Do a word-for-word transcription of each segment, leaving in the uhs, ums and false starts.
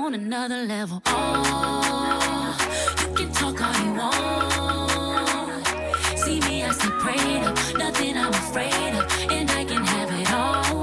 on another level. Oh, you can talk all you want. See me, I stay prayed up, nothing I'm afraid of, and I can have it all.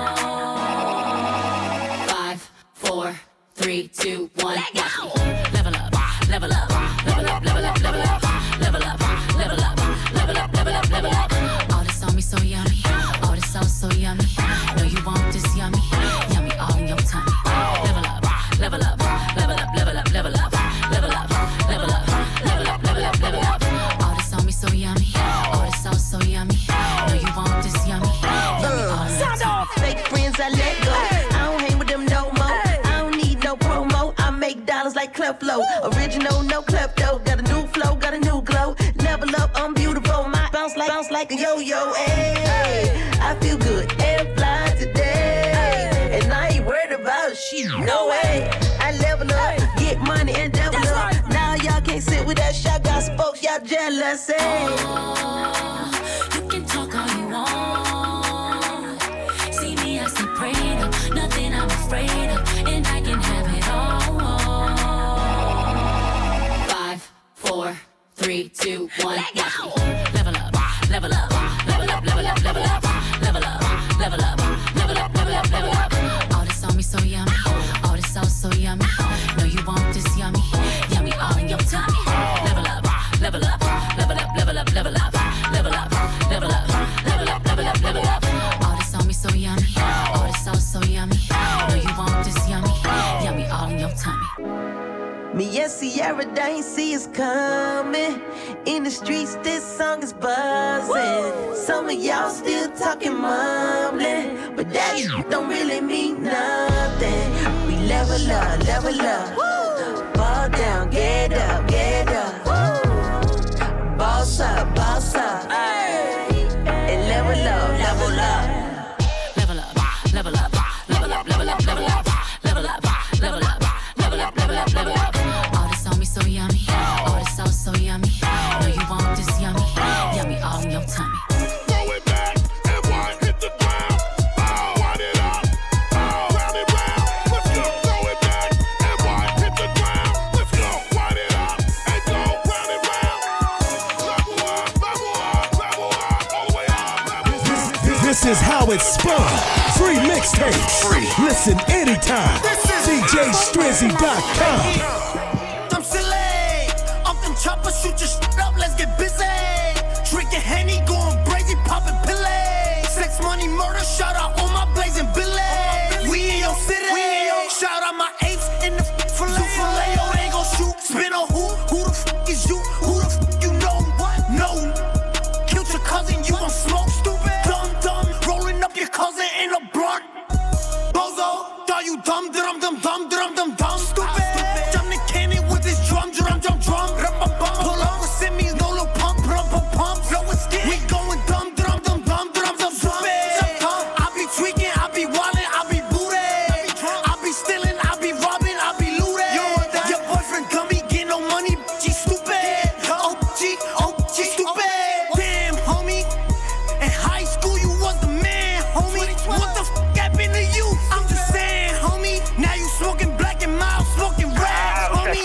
Five, four, three, two, one, let go. Level up, level up, level up, level up, level up, level up, level up, level up, level up, level up. All this on me so yummy, all this sauce so yummy. Know you want this yummy, yummy all in your tummy. Level up, level up, level up, level up, level up, level up, level up, level up, level up, level up. All this on me so yummy, all this sauce so yummy. Know you want this yummy, yummy all in your tummy. Fake friends I let go, I don't hang with them no more. I don't need no promo, I make dollars like Cleflo. Original, no klepto, got a new flow, got a new glow. Level up, I'm beautiful, my bounce like bounce like a yo-yo. Hey, I feel good and fly today, and I ain't worried about shit. No way, I level up, get money and double up. Now y'all can't sit with that shot, got some folks y'all jealous. Hey. Oh, you can talk all you want. See me, I stay prayed up, nothing I'm afraid of, and I can have it all. Five, four, three, two, one, let go. Level up, level up, level up, level up, level up, level up, level up, level up, level up, level up. All this on me so yummy, all this sauce so yummy. Know you want this yummy, yummy all in your tummy. Level up, level up, level up, level up, level up, level up, level up, level up, level up, level up. All this on me so yummy, all this sauce so yummy. Know you want this yummy, yummy all in your tummy. Me and Sierra, they ain't see us coming. In the streets, this song is buzzing. Some of y'all still talking mumbling, but that don't really mean nothing. We level up, level up. Fall down, get up, get up. Boss up, boss up. And level up, level up. Level up, level up, level up, level up, level up, level up, level up, level up, level up, level up. All this on me so yummy, all this sauce so yummy. Know you want this yummy, yummy all in your tummy. Throw it back and wind hit the ground. Bow, wind it up, bow, round it round. Let's go. Throw it back and wind hit the ground. Let's go. Wind it up and go round it round. Level up, level up, level up, all the way up. Level up. This is how it's spun. Free mixtapes. Free. Listen anytime. D J Strizzy dot com. I'm silly. Off them choppers, shoot your shit up, let's get busy. Drinking Henny, going crazy, popping pillay. Sex, money, murder, shout out all my blazing billy. We in your city. Shout out my apes in the filet. Filet, oh, they gon' shoot. Spin on who? Who the f is you? Who the f you know? What? No. Killed your cousin, you gon' smoke, stupid. Dumb, dumb, rolling up your cousin in a blunt. Bozo, thought you dumb, drum, dum, dum, drum, dum, dum, stupid. Jump the cannon with his drum, drum, drum, drum. Pull up with Simmy's, no little pump, pump, pump, pump. Flow is skin. We going dumb, drum, dum, dum, drum, dum, drum. I be tweaking, I be wildin', I be booty. I be stealing, I be robbing, I be looting. Your boyfriend gummy, get no money, G stupid. O G, O G stupid. Damn, homie. In high school, you was the man, homie. What the f happened to you? I'm just saying, homie. Now you smoking black and mild, smoking red, homie.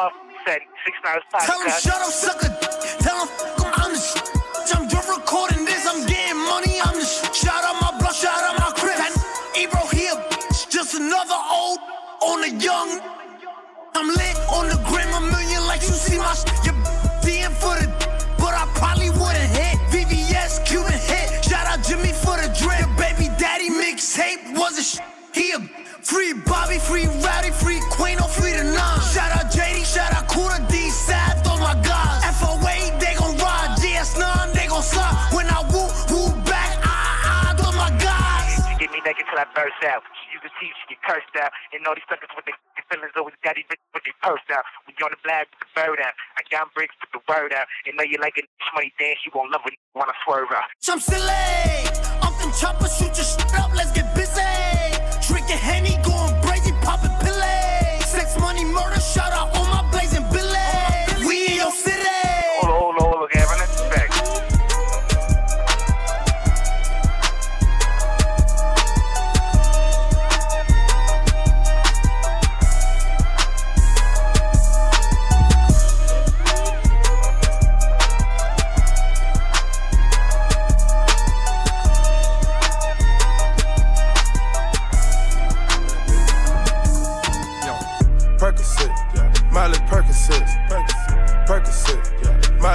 Tell him shut up, sucker. Tell him I'm the sh. I'm just recording this. I'm getting money. I'm the sh. Shout out my blood, shout out my crib. That Ebro here, just another old on the young. I'm lit on the gram, a million like you see my sh. You D M for the, but I probably wouldn't hit. V V S Cuban hit. Shout out Jimmy for the drip. Baby daddy mixtape was a sh. He a free Bobby, free Rowdy, free Queen, or free the nine. Shout out J D, shout out Kuda D, Sad, oh my God. F O A, they gon' ride. G S nine, they gon' slide. When I woo, woo back, ah, ah, oh my God. She get me naked till I burst out. She use the teeth, she get cursed out. And all these suckers with their feelings over the daddy bitch with their purse out. When you on the black with the bird out. I got bricks, put the word out. And know you like a money dance, you gon' love it when I swerve out. I'm silly. Off them choppers, shoot your shit up, let's get busy. Drinking Henny, going crazy, popping pillay. Sex, money, murder, shout out all my blazing billy. We in your city. Hold on, hold on, hold on, Gavin, let's get back.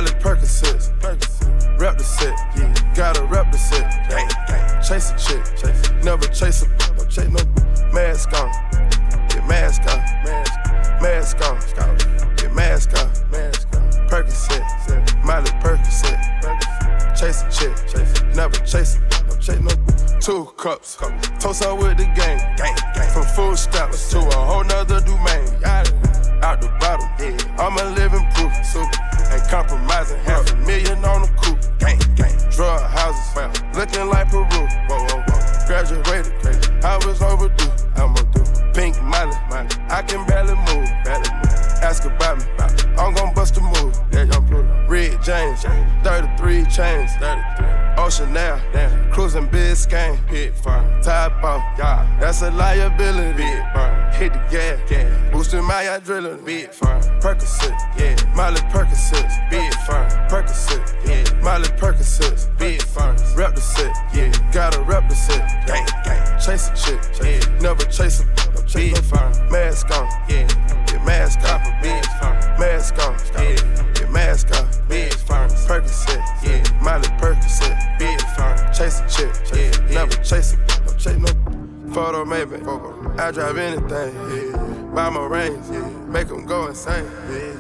Miley Percocets, rep the set, yeah. Gotta rep the set, gang, gang. Chase a chick, chase. Never chase a, no chase no mask on. Get mask on, mask, mask on, get mask on, mask on. Percocet, Miley Percocet, chase a chick, chase. Never chase a, no chase no. Two cups, toast up with the gang, gang, gang. From food stamps to a whole nother domain. Out the bottom, yeah. I'm a living proof, super. Ain't compromising, half a million on the coupe. Gang, gang. Drug houses, well, looking like Peru. Whoa, whoa, whoa. Graduated, crazy. I was overdue. I'm a do. Pink Miley, Miley. I can barely move, barely move. Ask about me, I'm gon' bust a move. Yeah, young Pluto. Red James, thirty-three chains, thirty-three. Ocean now, damn. Cruising Biscayne, big fun. Tide ball, yeah. That's a liability, big fun. Hit the gas, gas. Boosting my adrenaline, big fun. Percocet, yeah. Miley Percocets, big fun. Percocet, yeah. Miley Percocets, big fun. Rep the set, yeah. Gotta rep the set, gang, gang. Chase a chick, yeah. Never chase a, no chase no fun. Mask on, yeah. Get mask on, big fun. Mask on, yeah. Get mask on, big fun. Percocet, yeah. Miley Percocet, big fun. Chase a chick, yeah. Never chase a, no chase no. Photo maybe, I drive anything, yeah. Buy my rings, yeah. Make them go insane, yeah.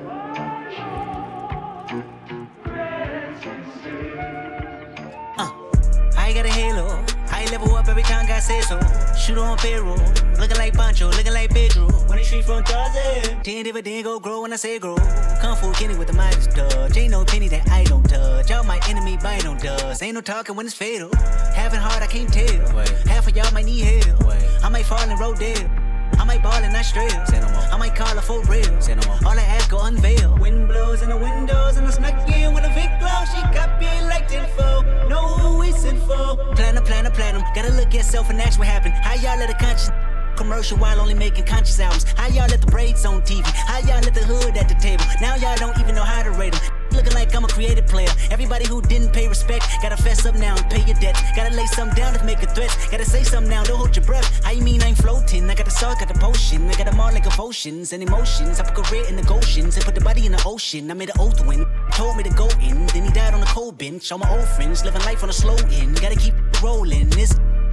Uh, I got a halo. I level up every time God says so. Shoot on payroll. Looking like Pancho, looking like Pedro. When the street from Tarzan. Ten dividend go grow when I say grow. Kung Fu Kenny with the Midas touch. Ain't no penny that I don't touch. Y'all my enemy bite on dust. Ain't no talking when it's fatal. Having hard, I can't tell. Wait. Half of y'all might need help. Wait. I might fall in Rodale. I might ball and not straight. No I might call her for real. No all I ask go unveil. Wind blows in the windows and I snuck in with a big glow. She got me like tenfold. Know who we sent for. Platinum, platinum, platinum. Gotta look at self and ask what happened. How y'all let a conscious commercial while only making conscious albums? How y'all let the braids on T V? How y'all let the hood at the table? Now y'all don't even know how to rate them. Looking like I'm a creative player. Everybody who didn't pay respect gotta fess up now and pay your debts. Gotta lay something down to make a threat. Gotta say something now, don't hold your breath. How you mean I ain't floating? I got the salt, got the potion. I got them all like potions and emotions. I put career in the Goshen's and put the body in the ocean. I made an oath when told me to go in. Then he died on the cold bench. All my old friends living life on a slow end. Gotta keep rolling. This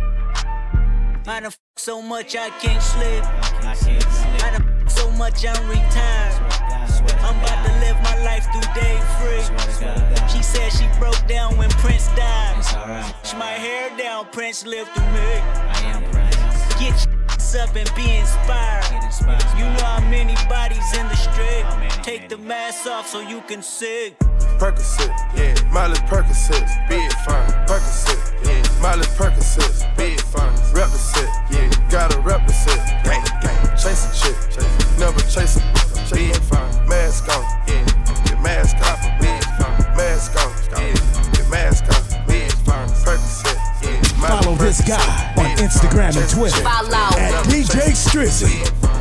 I done f so much I can't sleep. I can't sleep. I done f so much I'm retired. I'm about to live my life through day free. She said she broke down when Prince died. It's alright. She my hair down, Prince lived through me. I am Prince. Get your ass up and be inspired. inspired. You know how many bodies in the street. Take the mask off so you can see. Percocet, yeah. Miley Percocets, big fun. Percocet, yeah. Miley Percocets, big fun. Rep the set, yeah. Gotta rep the set, gang, gang. Chase a chick, chase. Never chase a, big fun. Mask on, yeah. Get mask off, big fun. Mask on, yeah. Get mask off, big fun. Percocet, yeah. Follow this guy on Instagram and Twitter at D J Strizzy.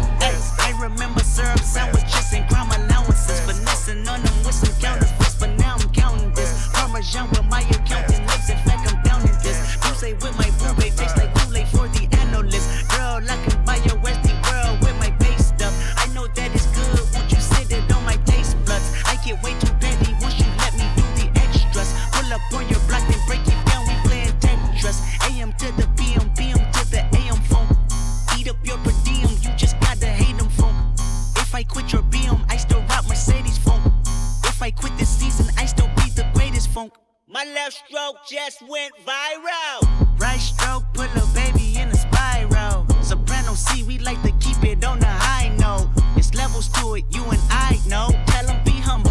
I remember syrup sandwiches and crime allowances, finessing on them with some counterfeits, but now I'm counting this. Parmesan with my accountant lips, in fact I'm down in this. You say with my boo babe, tastes like Kool-Aid for the analyst. Girl, I can buy your Westie world with my base stuff. I know that it's good, won't you sit it on my taste buds? I get way too petty once you let me do the extras. Pull up on your block and break it down, we playing Tetris. A M to the P M, P M to the A M phone. Eat up your per diem, you just gotta hate them phone. If I quit your B M, I still rock Mercedes funk. If I quit this season, I still be the greatest funk. My left stroke just went viral. Right stroke put a baby in a spiral. Soprano C, we like to keep it on the high note. It's levels to it, you and I know. Tell them be humble.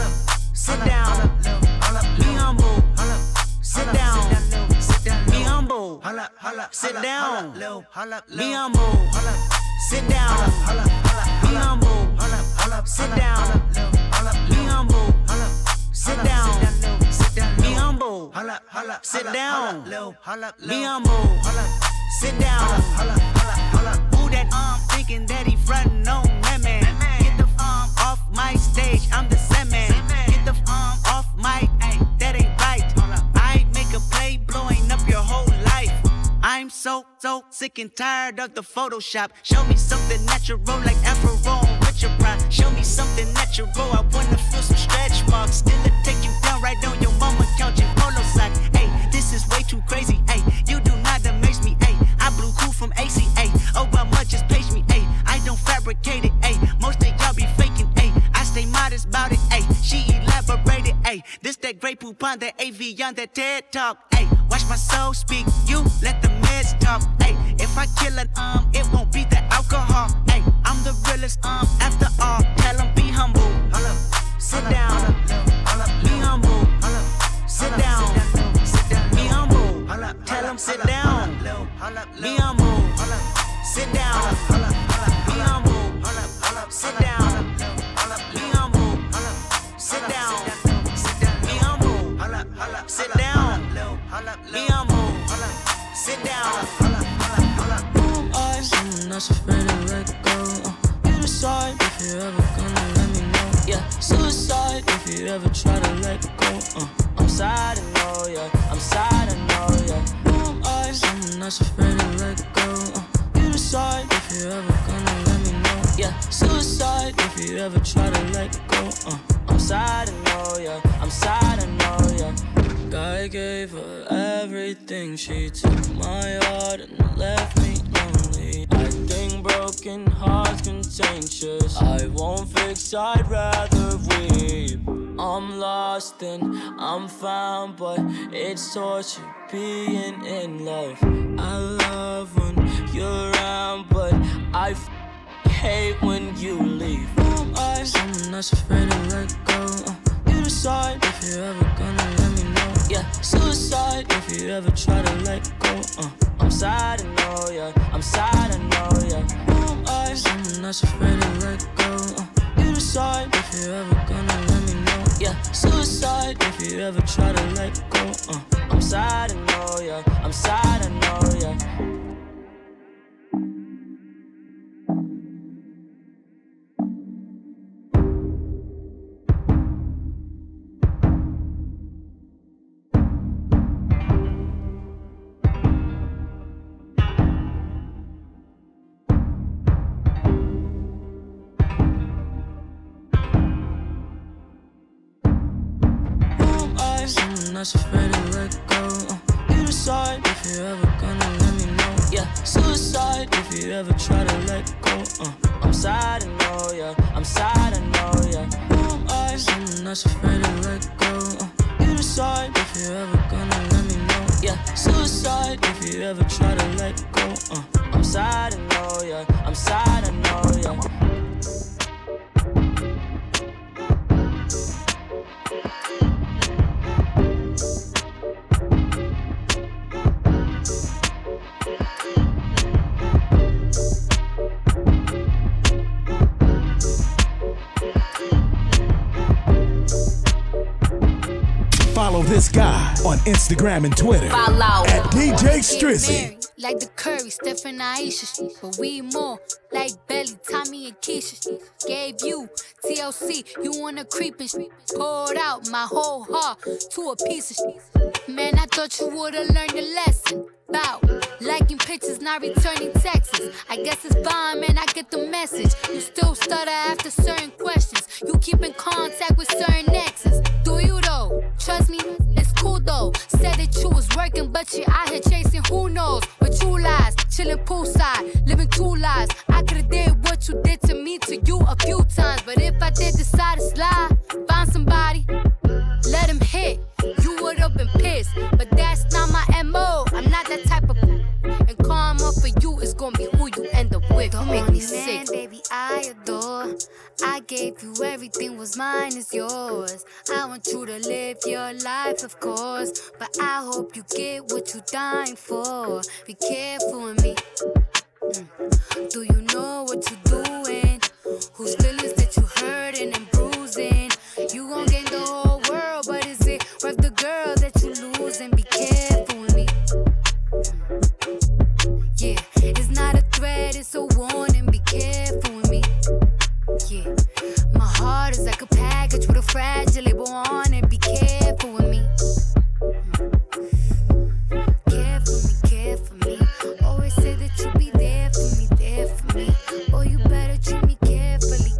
Sit down. Be humble. Sit down. Be humble. Sit down. Be humble. Sit down. Be humble. Sit down. Be humble. Sit down. Be humble. Sit down. Be humble. Sit down. Who that arm thinking that he frontin' on that man? Get the arm off my stage, I'm the same man. Get the arm off my, ay, that ain't right. I make a play blowing up your whole life. I'm so, so sick and tired of the Photoshop. Show me something natural like Afro with your pride. Show me something natural, I wanna feel some stretch marks. dog. Still a take you down right on your mama couch in polo sock. Hey, this is way too crazy. Hey, you do not amaze me. Hey, I blew cool from A C A. Obama just page me. Hey, I don't fabricate it. Hey, most of y'all be faking. Hey, I stay modest about it. Hey, she elaborated. Hey, this that great poop on that A V on that TED talk. Hey, watch my soul speak. You let the meds talk. Hey, if I kill it, um, it won't be the alcohol. Hey, I'm the realest. Um, after all, tell them be humble. Sit down. Be humble. Sit down. Be humble. Tell them sit down. Be humble. Sit down. Be humble. Sit down. Be humble. Sit down. Be humble. Sit down. Be humble. Sit down. I'm not afraid to let go. Uh, you decide if you're ever gonna let me know. Yeah, suicide if you ever try to let go. Uh, I'm sad, I know, yeah. I'm sad, I know, yeah. Who am I? I'm not afraid to let go. Uh, you decide if you're ever gonna let me know. Yeah, suicide if you ever try to let go. Uh, I'm sad, I know, yeah. I'm sad, I know, yeah. I gave her everything. She took my heart and left me lonely. I think broken hearts contagious. I won't fix, I'd rather weep. I'm lost and I'm found, but it's torture being in love. I love when you're around, but I f- hate when you leave. I'm not afraid to let go. Uh, you decide if you're ever gonna let me know. Yeah, suicide if you ever try to let go. Uh, I'm sad, I know, yeah. I'm sad, I know, yeah. Who am I? I'm not afraid to let go. Uh, you decide if you're ever gonna let me know. Yeah, suicide if you ever try to let go. Uh, I'm sad, I know, yeah. I'm sad, I know, yeah. I'm not afraid to let go. Uh, you decide if you're ever gonna let me know. Yeah, suicide if you ever try to let go. Uh, I'm sad, I know, yeah. I'm sad, I know, yeah. Who am I? I'm not afraid to let go. Uh, you decide if you're ever gonna let me know. Yeah, suicide if you ever try to let go. Uh, I'm sad, I know, yeah. I'm sad, I know, yeah. Follow this guy on Instagram and Twitter Follow. at D J Strizzy. Like the Curry, Steph and Aisha, but we more like Belly, Tommy and Keisha. Gave you T L C, you wanna creep and poured out my whole heart to a piece of shit. Man, I thought you would've learned your lesson. Bout liking pictures, not returning texts. I guess it's fine, man, I get the message. You still stutter after certain questions. You keep in contact with certain exes. Do you though? Trust me, it's cool though. Said that you was working, but you out here chasing who knows. With two lies, chilling poolside, living two lives. I could've did what you did to me to you a few times. But if I did decide to slide, find somebody, let him hit. You would've been pissed, but that's not my M O. I'm not that type of. And karma for you is gonna be who you end up with. Don't make me sick. Man, baby, I adore. I gave you everything, was mine is yours. I want you to live your life, of course, but I hope you get what you're dying for. Be careful with me. Mm. Do you know what you're doing? Whose feelings that you hurting and bruising? You gon' gain the whole world, but is it worth the girl that you losing? Be careful with me. Yeah, it's not a threat, it's a warning. Be careful with me. Yeah, my heart is like a package with a fragile label on it. Be careful with me. Care for me, care for me. Always say that you'll be there for me, there for me. Oh, you better treat me carefully,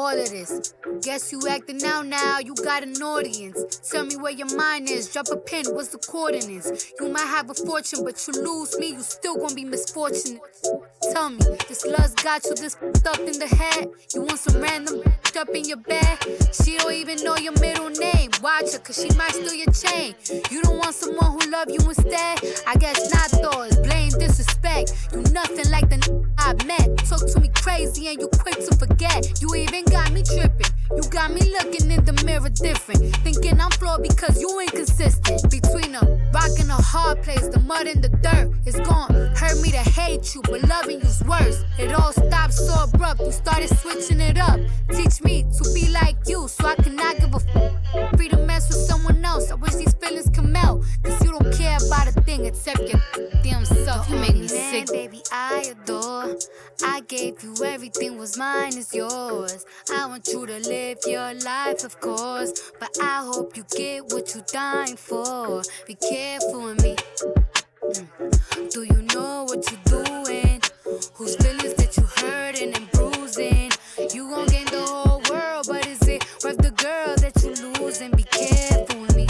all of this. Guess you acting out now, you got an audience. Tell me where your mind is, drop a pin, what's the coordinates? You might have a fortune, but you lose me, you still gonna be misfortunate. Tell me, this love's got you this up in the head. You want some random up in your bed? She don't even know your middle name. Watch her, cause she might steal your chain. You don't want someone who love you instead? I guess not though, it's blame disrespect. You nothing like the n- I met. Talk to me crazy and you quick to forget. You even got me tripping. You got me looking in the mirror different. Thinking I'm flawed because you inconsistent. Between a rock and a hard place, the mud and the dirt. It's gonna hurt me to hate you, but loving you's worse. It all stopped so abrupt, you started switching it up. Teach me to be like you, so I cannot give a f***. Free to mess with someone else, I wish these feelings come out. Cause you don't care about a thing except your damn self. You make me sick. Baby, I adore. I gave you everything, was mine is yours. I want you to live your life, of course, but I hope you get what you're dying for. Be careful with me. Mm. Do you know what you're doing? Whose feelings that you hurting and bruising? You gon' gain the whole world, but is it worth the girl that you losing? Be careful with me.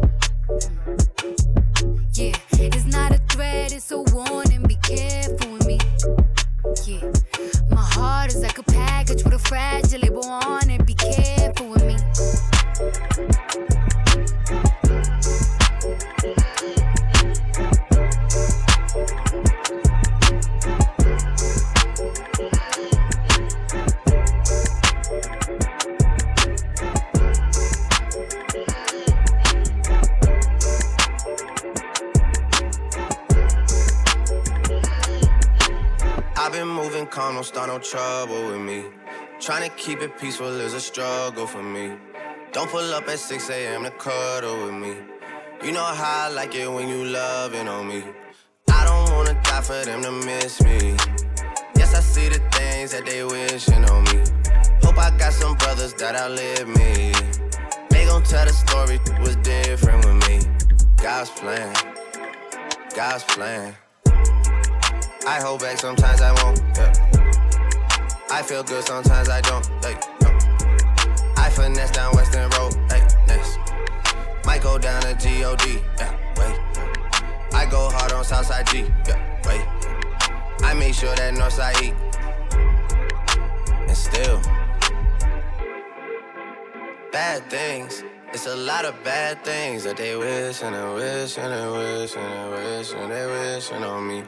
Mm. Yeah, it's not a threat, it's a warning. Be careful with me. Yeah, my heart is like a package with a fragile label on it. Be careful with me. I've been moving calm, don't start no trouble with me. Trying to keep it peaceful is a struggle for me. Don't pull up at six a.m. to cuddle with me. You know how I like it when you loving on me. I don't wanna die for them to miss me. Yes, I see the things that they wishing on me. Hope I got some brothers that outlive me. They gon' tell the story was different with me. God's plan, God's plan. I hold back, sometimes I won't, yeah. I feel good, sometimes I don't, like, no. I finesse down Western Road, hey, next. Might go down to G O D, yeah, wait. I go hard on Southside G, yeah, wait. I make sure that Northside eat. And still, bad things. It's a lot of bad things that they wish and they wish and they wish and they wish and they wishing on me.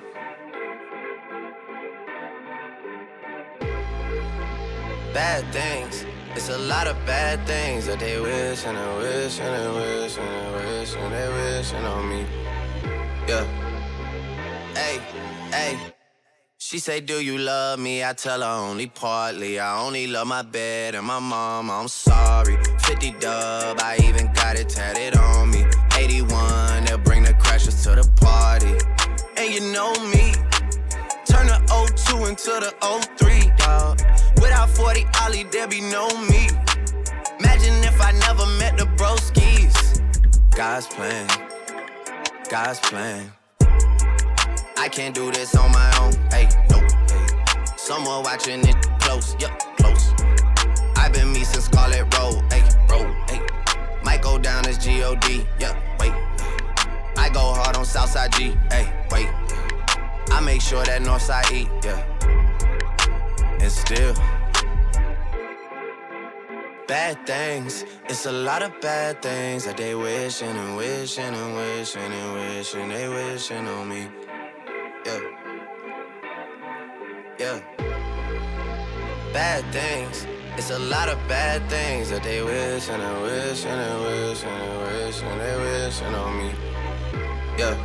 Bad things. It's a lot of bad things that they wish and they wish and they wish and they wish and they wishing on me. Yeah. Hey, hey. She say, do you love me? I tell her only partly. I only love my bed and my mom, I'm sorry. fifty dub, I even got it tatted on me. eighty-one, they'll bring the crashers to the party. And you know me, turn the oh two into the oh three, dawg. Without forty Ollie, there be no me. Imagine if I never met the broskies. God's plan, God's plan. I can't do this on my own, hey, no, hey. Someone watching it close, yup, close. I've been me since Scarlet Road, hey, road, hey. Might go down as G O D, yeah, wait. I go hard on Southside G, hey, wait. I make sure that Northside eat, yeah. And still, bad things. It's a lot of bad things that they wishing and wishing and wishing and wishing they wishing on me. Yeah, yeah. Bad things. It's a lot of bad things that they wish and they wish and they wish and they wish and they wishing on me. Yeah.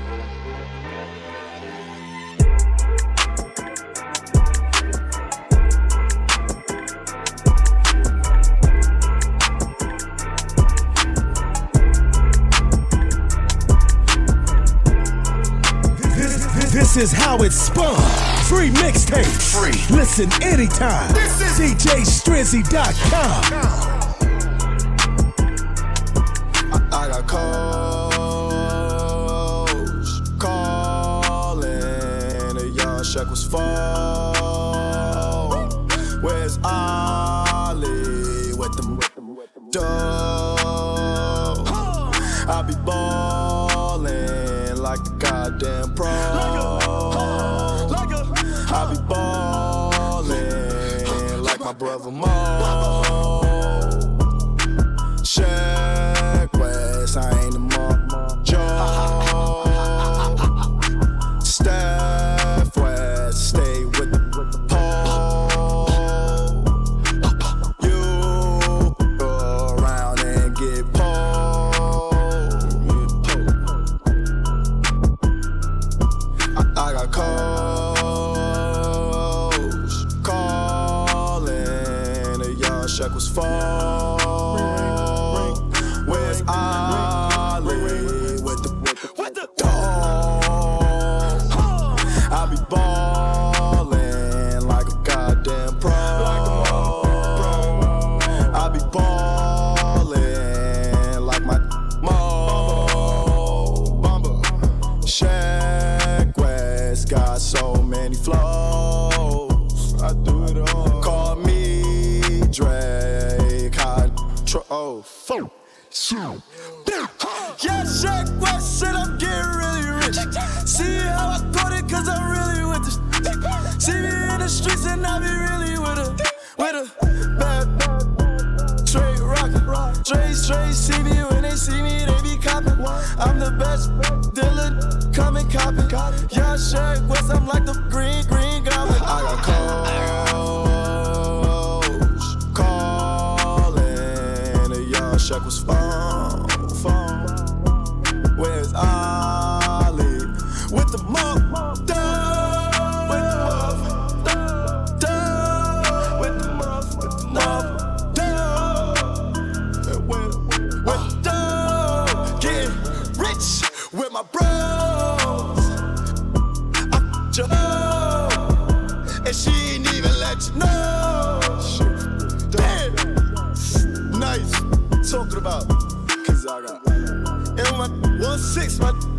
This is how it's spun. Free mixtapes. Free. Listen anytime. This is D J Strizzy dot com. I, I got calls calling. The young Shaq was fall. Where's Ollie? my brother Mo. Shaq West, I ain't the Mo. Joe. Steph West, stay with the pole. You go around and get pole. I, I got coach calling. The young Shaq was fall. Where's Ollie with the with the dog? I be ballin' like a goddamn pro. I be ballin' like my Mo. Shaq West got so many flows. I do it all. Call me Drake. I tr- oh, phone. Yeah, Shaq West said I'm getting really rich. See how I put it, cause I'm really with this. See me in the streets and I be really with a, with a bad, bad, straight rock, straight, straight. See me when they see me, they be copping. I'm the best dealer, come and cop it. Yeah, Shaq West, I'm like the green, green goblin. I got coach calling. The young Shaq was phone, phone. Where's Ollie with the muff down? With the muff down. With the muff, with the muff down. With, with down. Getting rich with my bros. I f***ed you, and she ain't even let you know. Damn, nice talking about, cause I got. And my one six, my